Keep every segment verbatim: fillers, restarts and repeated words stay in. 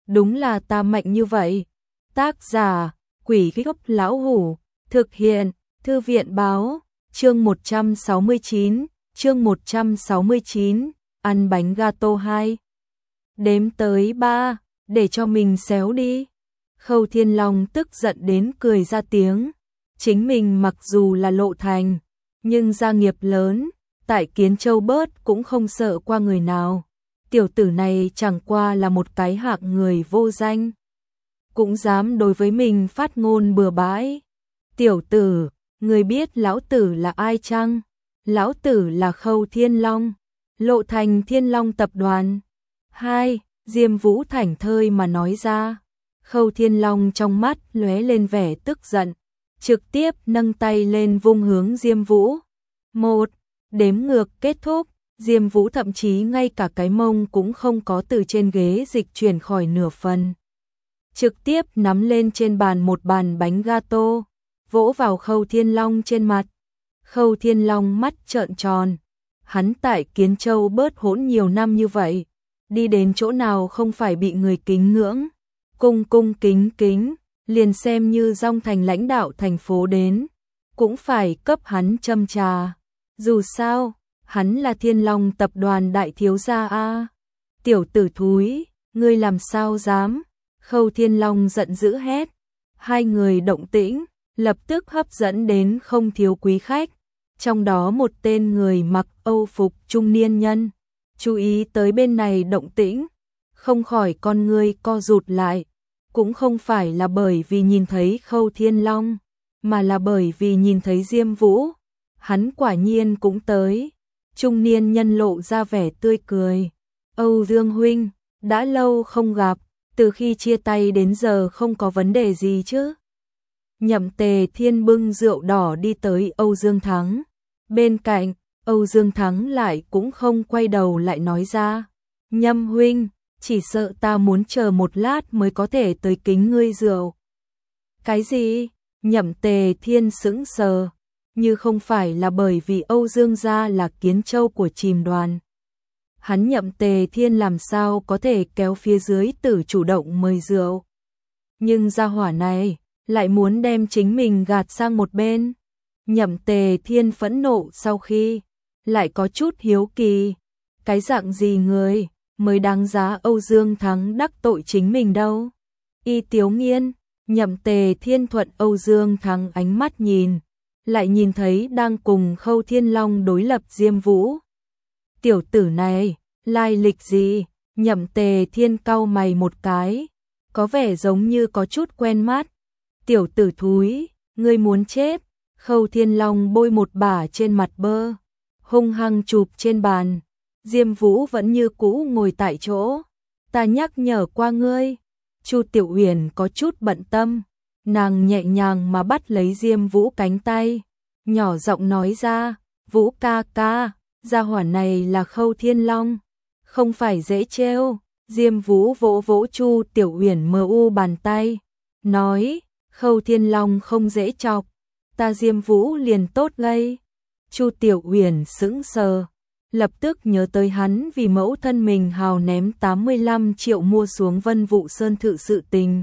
đúng là ta mạnh như vậy. Tác giả, Quỷ Gốc Lão Hủ, thực hiện, Thư viện báo, chương một trăm sáu mươi chín, chương một trăm sáu mươi chín, ăn bánh gato hai. Đếm tới ba, để cho mình xéo đi. Khâu Thiên Long tức giận đến cười ra tiếng. Chính mình mặc dù là Lộ Thành, nhưng gia nghiệp lớn, tại Kiến Châu bớt cũng không sợ qua người nào. Tiểu tử này chẳng qua là một cái hạng người vô danh, cũng dám đối với mình phát ngôn bừa bãi. Tiểu tử, người biết lão tử là ai chăng? Lão tử là Khâu Thiên Long, Lộ Thành Thiên Long tập đoàn. Hai, Diêm Vũ thảnh thơi mà nói ra. Khâu Thiên Long trong mắt lóe lên vẻ tức giận, trực tiếp nâng tay lên vung hướng Diêm Vũ. Một, đếm ngược kết thúc, Diêm Vũ thậm chí ngay cả cái mông cũng không có từ trên ghế dịch chuyển khỏi nửa phần. Trực tiếp nắm lên trên bàn một bàn bánh gato, vỗ vào Khâu Thiên Long trên mặt. Khâu Thiên Long mắt trợn tròn, hắn tại Kiến Châu bớt hỗn nhiều năm như vậy, đi đến chỗ nào không phải bị người kính ngưỡng, cung cung kính kính, liền xem như Dong Thành lãnh đạo thành phố đến, cũng phải cấp hắn châm trà. Dù sao, hắn là Thiên Long tập đoàn đại thiếu gia a. Tiểu tử thúi, ngươi làm sao dám? Khâu Thiên Long giận dữ hét. Hai người động tĩnh lập tức hấp dẫn đến không thiếu quý khách, trong đó một tên người mặc Âu phục trung niên nhân chú ý tới bên này động tĩnh, không khỏi con ngươi co rụt lại, cũng không phải là bởi vì nhìn thấy Khâu Thiên Long, mà là bởi vì nhìn thấy Diêm Vũ. Hắn quả nhiên cũng tới. Trung niên nhân lộ ra vẻ tươi cười. Âu Dương huynh, đã lâu không gặp, từ khi chia tay đến giờ không có vấn đề gì chứ? Nhậm Tề Thiên bưng rượu đỏ đi tới Âu Dương Thắng. Bên cạnh, Âu Dương Thắng lại cũng không quay đầu lại nói ra. Nhâm huynh, chỉ sợ ta muốn chờ một lát mới có thể tới kính ngươi rượu. Cái gì? Nhậm Tề Thiên sững sờ, như không phải là bởi vì Âu Dương gia là Kiến Châu của Chìm đoàn. Hắn Nhậm Tề Thiên làm sao có thể kéo phía dưới tử chủ động mời rượu. Nhưng gia hỏa này lại muốn đem chính mình gạt sang một bên. Nhậm Tề Thiên phẫn nộ sau khi lại có chút hiếu kỳ. Cái dạng gì người mới đáng giá Âu Dương Thắng đắc tội chính mình đâu? Y Tiếu Nghiên, Nhậm Tề Thiên thuận Âu Dương Thắng ánh mắt nhìn, lại nhìn thấy đang cùng Khâu Thiên Long đối lập Diêm Vũ. Tiểu tử này, lai lịch gì? Nhậm Tề Thiên cau mày một cái, có vẻ giống như có chút quen mắt. Tiểu tử thúi, ngươi muốn chết. Khâu Thiên Long bôi một bả trên mặt bơ, hung hăng chụp trên bàn. Diêm Vũ vẫn như cũ ngồi tại chỗ. Ta nhắc nhở qua ngươi. Chu Tiểu Uyển có chút bận tâm, nàng nhẹ nhàng mà bắt lấy Diêm Vũ cánh tay, nhỏ giọng nói ra, Vũ ca ca, gia hỏa này là Khâu Thiên Long, không phải dễ trêu. Diêm Vũ vỗ vỗ Chu Tiểu Uyển mờ u bàn tay, nói, Khâu Thiên Long không dễ chọc, ta Diêm Vũ liền tốt gây. Chu Tiểu Uyển sững sờ, lập tức nhớ tới hắn vì mẫu thân mình hào ném tám mươi lăm triệu mua xuống Vân Vũ Sơn thự sự tình.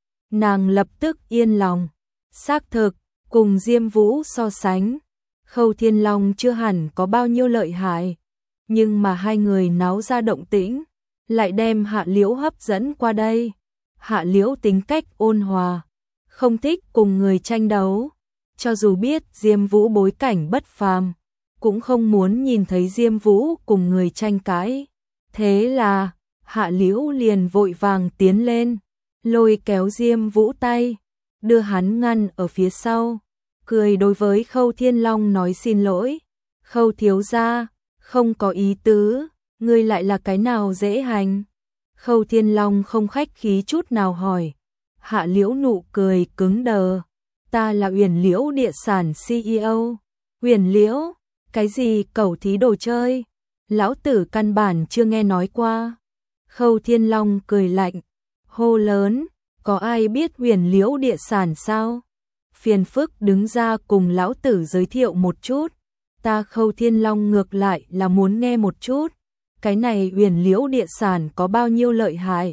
Nàng lập tức yên lòng. Xác thực, cùng Diêm Vũ so sánh, Khâu Thiên Long chưa hẳn có bao nhiêu lợi hại, nhưng mà hai người náo ra động tĩnh, lại đem Hạ Liễu hấp dẫn qua đây. Hạ Liễu tính cách ôn hòa, không thích cùng người tranh đấu, cho dù biết Diêm Vũ bối cảnh bất phàm, cũng không muốn nhìn thấy Diêm Vũ cùng người tranh cãi. Thế là, Hạ Liễu liền vội vàng tiến lên, lôi kéo Diêm Vũ tay, đưa hắn ngăn ở phía sau, cười đối với Khâu Thiên Long nói xin lỗi. Khâu thiếu gia, không có ý tứ, ngươi lại là cái nào dễ hành? Khâu Thiên Long không khách khí chút nào hỏi. Hạ Liễu nụ cười cứng đờ. Ta là Uyển Liễu địa sản xê e ô. Uyển Liễu? Cái gì cẩu thí đồ chơi? Lão tử căn bản chưa nghe nói qua. Khâu Thiên Long cười lạnh, hô lớn, có ai biết Uyển Liễu địa sản sao? Phiền phức đứng ra cùng lão tử giới thiệu một chút. Ta Khâu Thiên Long ngược lại là muốn nghe một chút. Cái này Uyển Liễu địa sản có bao nhiêu lợi hại?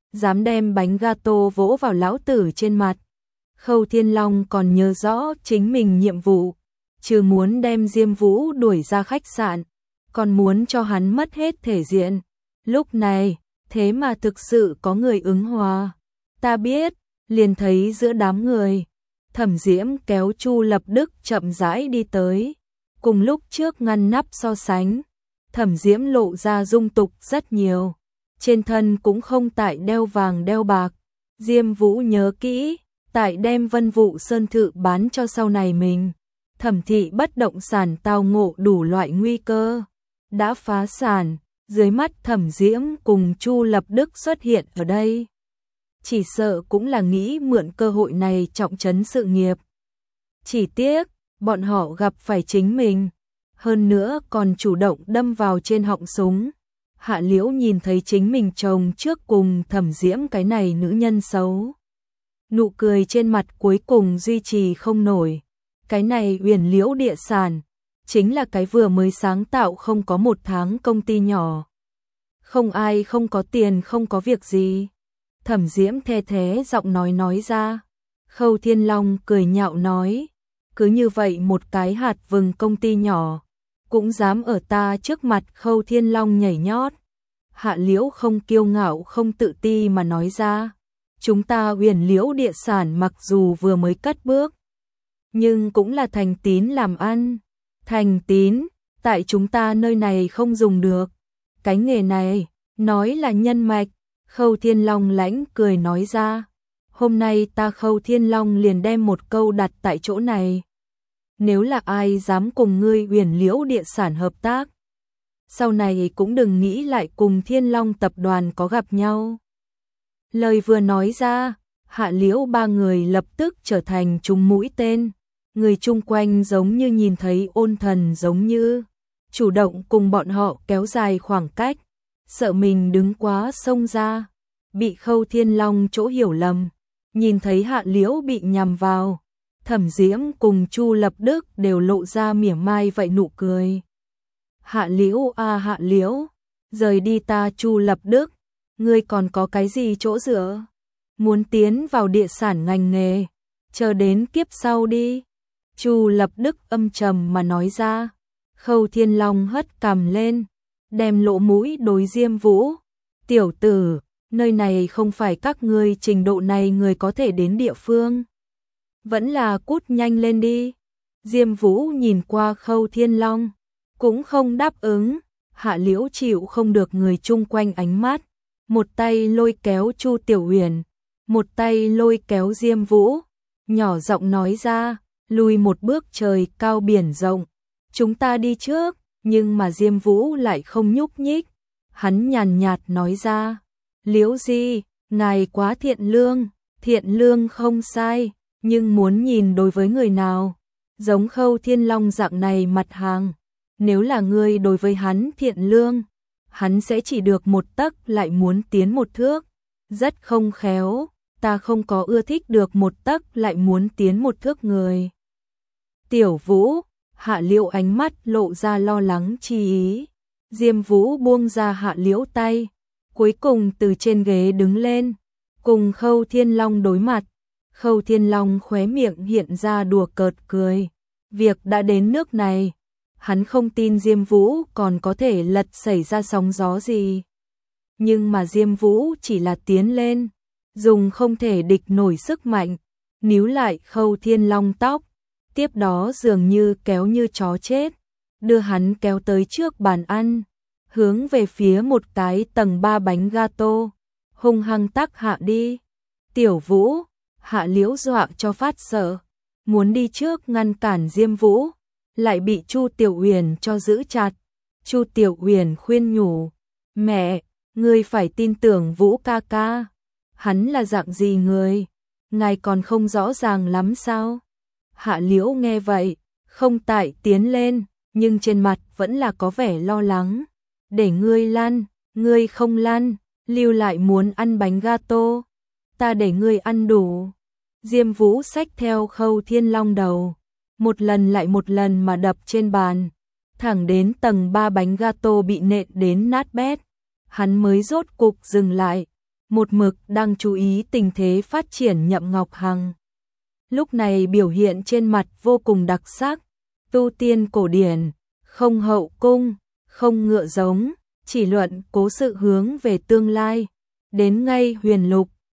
dám đem bánh gato vỗ vào lão tử trên mặt. Khâu Thiên Long còn nhớ rõ chính mình nhiệm vụ, trừ muốn đem Diêm Vũ đuổi ra khách sạn, còn muốn cho hắn mất hết thể diện. Lúc này, thế mà thực sự có người ứng hòa. Ta biết, liền thấy giữa đám người, Thẩm Diễm kéo Chu Lập Đức chậm rãi đi tới. Cùng lúc trước ngăn nắp so sánh, Thẩm Diễm lộ ra dung tục rất nhiều. Trên thân cũng không tại đeo vàng đeo bạc. Diêm Vũ nhớ kỹ, tại đem Vân Vũ Sơn Thự bán cho sau này mình. Thẩm thị bất động sản tao ngộ đủ loại nguy cơ, đã phá sản, dưới mắt Thẩm Diễm cùng Chu Lập Đức xuất hiện ở đây. Chỉ sợ cũng là nghĩ mượn cơ hội này trọng trấn sự nghiệp. Chỉ tiếc, bọn họ gặp phải chính mình, hơn nữa còn chủ động đâm vào trên họng súng. Hạ Liễu nhìn thấy chính mình chồng trước cùng Thẩm Diễm cái này nữ nhân xấu. Nụ cười trên mặt cuối cùng duy trì không nổi. Cái này Huyền Liễu Địa Sản, chính là cái vừa mới sáng tạo không có một tháng công ty nhỏ. Không ai không có tiền không có việc gì. Thẩm Diễm the thế giọng nói nói ra. Khâu Thiên Long cười nhạo nói, cứ như vậy một cái hạt vừng công ty nhỏ, cũng dám ở ta trước mặt. Khâu Thiên Long nhảy nhót. Hạ Liễu không kiêu ngạo không tự ti mà nói ra, chúng ta Huyền Liễu Địa Sản mặc dù vừa mới cất bước, nhưng cũng là thành tín làm ăn. Thành tín, tại chúng ta nơi này không dùng được. Cái nghề này, nói là nhân mạch. Khâu Thiên Long lãnh cười nói ra, hôm nay ta Khâu Thiên Long liền đem một câu đặt tại chỗ này. Nếu là ai dám cùng ngươi Huyền Liễu Địa Sản hợp tác, sau này cũng đừng nghĩ lại cùng Thiên Long tập đoàn có gặp nhau. Lời vừa nói ra, Hạ Liễu ba người lập tức trở thành trúng mũi tên. Người chung quanh giống như nhìn thấy ôn thần giống như, chủ động cùng bọn họ kéo dài khoảng cách, sợ mình đứng quá xông ra, bị Khâu Thiên Long chỗ hiểu lầm. Nhìn thấy Hạ Liễu bị nhằm vào, Thẩm Diễm cùng Chu Lập Đức đều lộ ra mỉa mai vậy nụ cười. Hạ Liễu a à, Hạ Liễu, rời đi ta Chu Lập Đức, ngươi còn có cái gì chỗ dựa? Muốn tiến vào địa sản ngành nghề, chờ đến kiếp sau đi. Chu Lập Đức âm trầm mà nói ra. Khâu Thiên Long hất cằm lên, đem lỗ mũi đối Diêm Vũ. Tiểu tử, nơi này không phải các ngươi trình độ này người có thể đến địa phương. Vẫn là cút nhanh lên đi. Diêm Vũ nhìn qua Khâu Thiên Long, cũng không đáp ứng. Hạ Liễu chịu không được người chung quanh ánh mắt, một tay lôi kéo Chu Tiểu Huyền, một tay lôi kéo Diêm Vũ, nhỏ giọng nói ra, lùi một bước trời cao biển rộng, chúng ta đi trước. Nhưng mà Diêm Vũ lại không nhúc nhích, hắn nhàn nhạt nói ra, Liễu Di, ngài quá thiện lương. Thiện lương không sai, nhưng muốn nhìn đối với người nào, giống Khâu Thiên Long dạng này mặt hàng, nếu là ngươi đối với hắn thiện lương, hắn sẽ chỉ được một tấc lại muốn tiến một thước, rất không khéo. Ta không có ưa thích được một tấc lại muốn tiến một thước người. Tiểu Vũ, Hạ Liễu ánh mắt lộ ra lo lắng chi ý. Diêm Vũ buông ra Hạ Liễu tay, cuối cùng từ trên ghế đứng lên, cùng Khâu Thiên Long đối mặt. Khâu Thiên Long khóe miệng hiện ra đùa cợt cười. Việc đã đến nước này, hắn không tin Diêm Vũ còn có thể lật xảy ra sóng gió gì. Nhưng mà Diêm Vũ chỉ là tiến lên, dùng không thể địch nổi sức mạnh, níu lại Khâu Thiên Long tóc, tiếp đó dường như kéo như chó chết, đưa hắn kéo tới trước bàn ăn, hướng về phía một cái tầng ba bánh gato, hung hăng tắc hạ đi. Tiểu Vũ, Hạ Liễu dọa cho phát sợ, muốn đi trước ngăn cản Diêm Vũ, lại bị Chu Tiểu Huyền cho giữ chặt. Chu Tiểu Huyền khuyên nhủ, mẹ, ngươi phải tin tưởng Vũ ca ca. Hắn là dạng gì người, ngài còn không rõ ràng lắm sao? Hạ Liễu nghe vậy, không tại tiến lên, nhưng trên mặt vẫn là có vẻ lo lắng. Để ngươi lăn, ngươi không lăn, lưu lại muốn ăn bánh gato, ta để ngươi ăn đủ. Diêm Vũ xách theo Khâu Thiên Long đầu, một lần lại một lần mà đập trên bàn, thẳng đến tầng ba bánh gato bị nện đến nát bét, hắn mới rốt cục dừng lại. một mực đang chú ý tình thế phát triển Nhậm Ngọc Hằng. Lúc này biểu hiện trên mặt vô cùng đặc sắc, tu tiên cổ điển, không hậu cung, không ngựa giống, chỉ luận cố sự hướng về tương lai. Đến ngay huyền lục,